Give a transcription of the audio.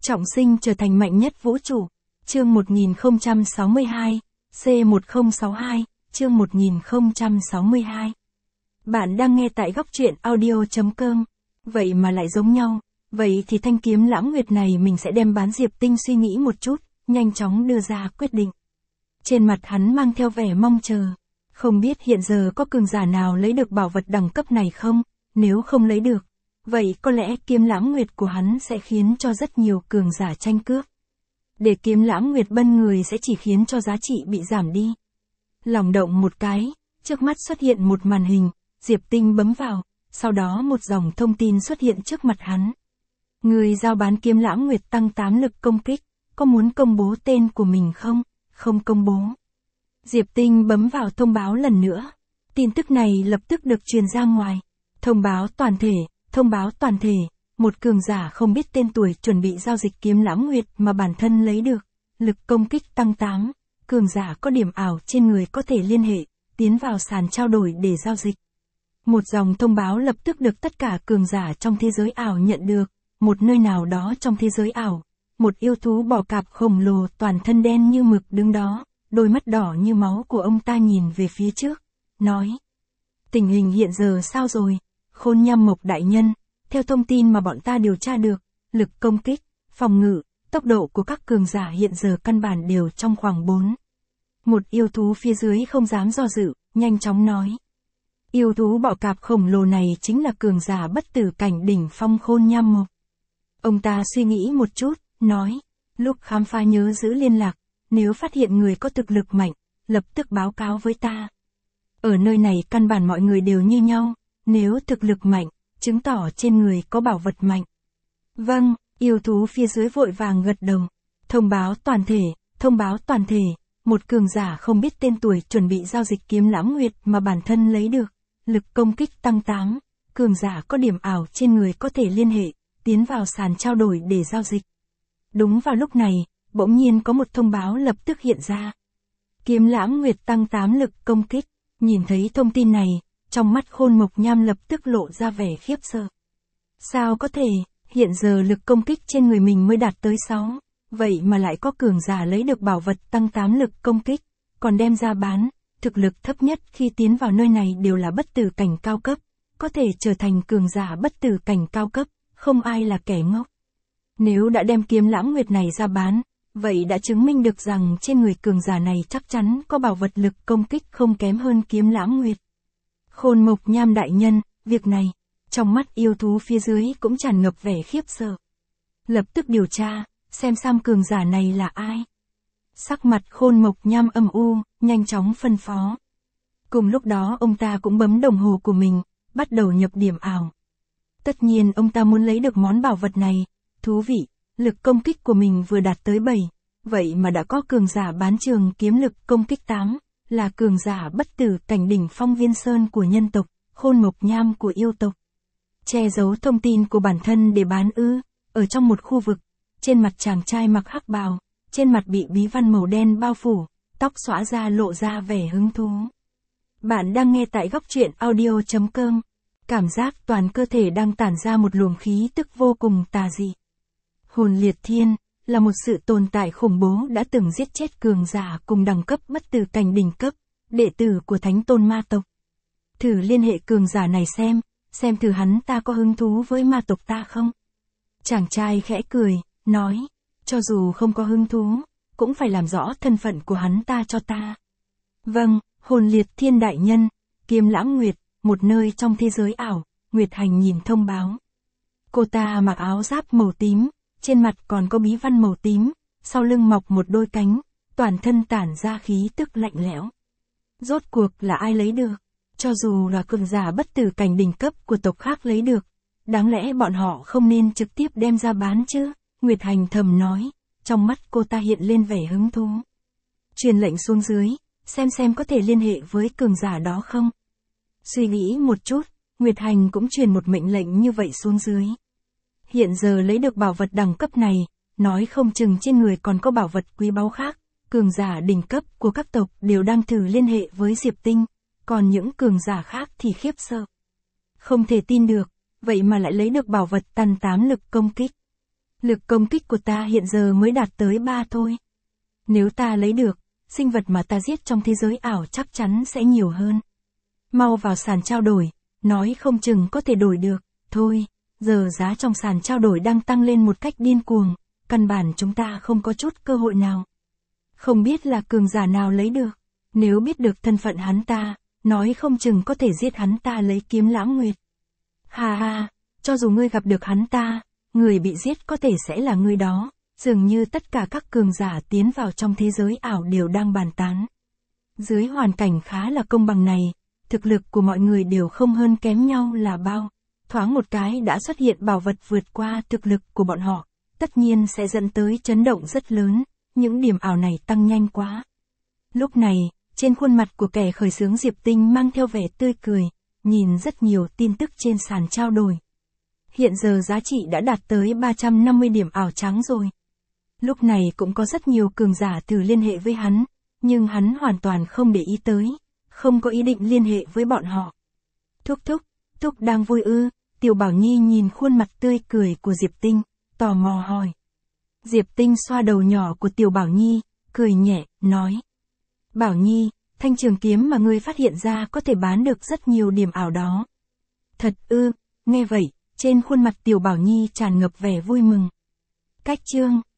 Trọng sinh trở thành mạnh nhất vũ trụ. Chương 1062, C1062, chương 1062. Bạn đang nghe tại góc truyện audio.com. Vậy mà lại giống nhau. Vậy thì thanh kiếm lãng nguyệt này mình sẽ đem bán Diệp Tinh suy nghĩ một chút, nhanh chóng đưa ra quyết định. Trên mặt hắn mang theo vẻ mong chờ. Không biết hiện giờ có cường giả nào lấy được bảo vật đẳng cấp này không? Nếu không lấy được, vậy có lẽ kiếm lãng nguyệt của hắn sẽ khiến cho rất nhiều cường giả tranh cướp. Để kiếm lãng nguyệt bân người sẽ chỉ khiến cho giá trị bị giảm đi. Lòng động một cái, trước mắt xuất hiện một màn hình, Diệp Tinh bấm vào, sau đó một dòng thông tin xuất hiện trước mặt hắn. Người giao bán kiếm lãng nguyệt tăng 8 lực công kích, có muốn công bố tên của mình không? Không công bố. Diệp Tinh bấm vào thông báo lần nữa. Tin tức này lập tức được truyền ra ngoài. Thông báo toàn thể, một cường giả không biết tên tuổi chuẩn bị giao dịch kiếm lãng nguyệt mà bản thân lấy được. Lực công kích tăng 8, cường giả có điểm ảo trên người có thể liên hệ, tiến vào sàn trao đổi để giao dịch. Một dòng thông báo lập tức được tất cả cường giả trong thế giới ảo nhận được. Một nơi nào đó trong thế giới ảo, một yêu thú bò cạp khổng lồ toàn thân đen như mực đứng đó, đôi mắt đỏ như máu của ông ta nhìn về phía trước, nói. Tình hình hiện giờ sao rồi? Khôn Nham Mộc đại nhân, theo thông tin mà bọn ta điều tra được, lực công kích, phòng ngự, tốc độ của các cường giả hiện giờ căn bản đều trong khoảng 4. Một yêu thú phía dưới không dám do dự, nhanh chóng nói. Yêu thú bọ cạp khổng lồ này chính là cường giả bất tử cảnh đỉnh phong Khôn Nham Mộc. Ông ta suy nghĩ một chút, nói, lúc khám phá nhớ giữ liên lạc, nếu phát hiện người có thực lực mạnh, lập tức báo cáo với ta. Ở nơi này căn bản mọi người đều như nhau, nếu thực lực mạnh, chứng tỏ trên người có bảo vật mạnh. Vâng, yêu thú phía dưới vội vàng gật đầu. Thông báo toàn thể, một cường giả không biết tên tuổi chuẩn bị giao dịch kiếm lãng nguyệt mà bản thân lấy được. Lực công kích tăng 8, cường giả có điểm ảo trên người có thể liên hệ, tiến vào sàn trao đổi để giao dịch. Đúng vào lúc này, bỗng nhiên có một thông báo lập tức hiện ra. Kiếm lãng nguyệt tăng 8 lực công kích. Nhìn thấy thông tin này, trong mắt Khôn Mộc Nham lập tức lộ ra vẻ khiếp sợ. Sao có thể, hiện giờ lực công kích trên người mình mới đạt tới 6, vậy mà lại có cường giả lấy được bảo vật tăng 8 lực công kích, còn đem ra bán, thực lực thấp nhất khi tiến vào nơi này đều là bất tử cảnh cao cấp, có thể trở thành cường giả bất tử cảnh cao cấp, không ai là kẻ ngốc. Nếu đã đem kiếm lãng nguyệt này ra bán, vậy đã chứng minh được rằng trên người cường giả này chắc chắn có bảo vật lực công kích không kém hơn kiếm lãng nguyệt. Khôn Mộc Nham đại nhân, việc này, trong mắt yêu thú phía dưới cũng tràn ngập vẻ khiếp sợ. Lập tức điều tra, xem cường giả này là ai. Sắc mặt Khôn Mộc Nham âm u, nhanh chóng phân phó. Cùng lúc đó ông ta cũng bấm đồng hồ của mình, bắt đầu nhập điểm ảo. Tất nhiên ông ta muốn lấy được món bảo vật này, thú vị, lực công kích của mình vừa đạt tới 7, vậy mà đã có cường giả bán trường kiếm lực công kích 8, là cường giả bất tử cảnh đỉnh phong Viên Sơn của nhân tộc, Khôn Mộc Nham của yêu tộc. Che giấu thông tin của bản thân để bán ư, ở trong một khu vực, trên mặt chàng trai mặc hắc bào, trên mặt bị bí văn màu đen bao phủ, tóc xõa ra lộ ra vẻ hứng thú. Bạn đang nghe tại góc truyện audio.com. Cảm giác toàn cơ thể đang tản ra một luồng khí tức vô cùng tà dị. Hồn liệt thiên, là một sự tồn tại khủng bố đã từng giết chết cường giả cùng đẳng cấp bất tử cảnh đỉnh cấp, đệ tử của Thánh Tôn ma tộc. Thử liên hệ cường giả này xem thử hắn ta có hứng thú với ma tộc ta không? Chàng trai khẽ cười, nói, cho dù không có hứng thú, cũng phải làm rõ thân phận của hắn ta cho ta. Vâng, hồn liệt thiên đại nhân, kiếm lãng nguyệt, một nơi trong thế giới ảo, Nguyệt Hành nhìn thông báo. Cô ta mặc áo giáp màu tím, trên mặt còn có bí văn màu tím, sau lưng mọc một đôi cánh, toàn thân tản ra khí tức lạnh lẽo. Rốt cuộc là ai lấy được? Cho dù là cường giả bất tử cảnh đỉnh cấp của tộc khác lấy được, đáng lẽ bọn họ không nên trực tiếp đem ra bán chứ? Nguyệt Hành thầm nói, trong mắt cô ta hiện lên vẻ hứng thú. Truyền lệnh xuống dưới, xem có thể liên hệ với cường giả đó không? Suy nghĩ một chút, Nguyệt Hành cũng truyền một mệnh lệnh như vậy xuống dưới. Hiện giờ lấy được bảo vật đẳng cấp này, nói không chừng trên người còn có bảo vật quý báu khác, cường giả đỉnh cấp của các tộc đều đang thử liên hệ với Diệp Tinh, còn những cường giả khác thì khiếp sợ. Không thể tin được, vậy mà lại lấy được bảo vật tăng 8 lực công kích. Lực công kích của ta hiện giờ mới đạt tới 3 thôi. Nếu ta lấy được, sinh vật mà ta giết trong thế giới ảo chắc chắn sẽ nhiều hơn. Mau vào sàn trao đổi, nói không chừng có thể đổi được. Thôi, giờ giá trong sàn trao đổi đang tăng lên một cách điên cuồng, căn bản chúng ta không có chút cơ hội nào. Không biết là cường giả nào lấy được, nếu biết được thân phận hắn ta, nói không chừng có thể giết hắn ta lấy kiếm Lãng Nguyệt. Ha ha, cho dù ngươi gặp được hắn ta, người bị giết có thể sẽ là ngươi đó. Dường như tất cả các cường giả tiến vào trong thế giới ảo đều đang bàn tán. Dưới hoàn cảnh khá là công bằng này, thực lực của mọi người đều không hơn kém nhau là bao. Thoáng một cái đã xuất hiện bảo vật vượt qua thực lực của bọn họ, tất nhiên sẽ dẫn tới chấn động rất lớn, những điểm ảo này tăng nhanh quá. Lúc này, trên khuôn mặt của kẻ khởi xướng Diệp Tinh mang theo vẻ tươi cười, nhìn rất nhiều tin tức trên sàn trao đổi. Hiện giờ giá trị đã đạt tới 350 điểm ảo trắng rồi. Lúc này cũng có rất nhiều cường giả thử liên hệ với hắn, nhưng hắn hoàn toàn không để ý tới, không có ý định liên hệ với bọn họ. Thúc đang vui ư? Tiểu Bảo Nhi nhìn khuôn mặt tươi cười của Diệp Tinh, tò mò hỏi. Diệp Tinh xoa đầu nhỏ của Tiểu Bảo Nhi, cười nhẹ, nói. Bảo Nhi, thanh trường kiếm mà ngươi phát hiện ra có thể bán được rất nhiều điểm ảo đó. Thật ư? Nghe vậy, trên khuôn mặt Tiểu Bảo Nhi tràn ngập vẻ vui mừng. Cách chương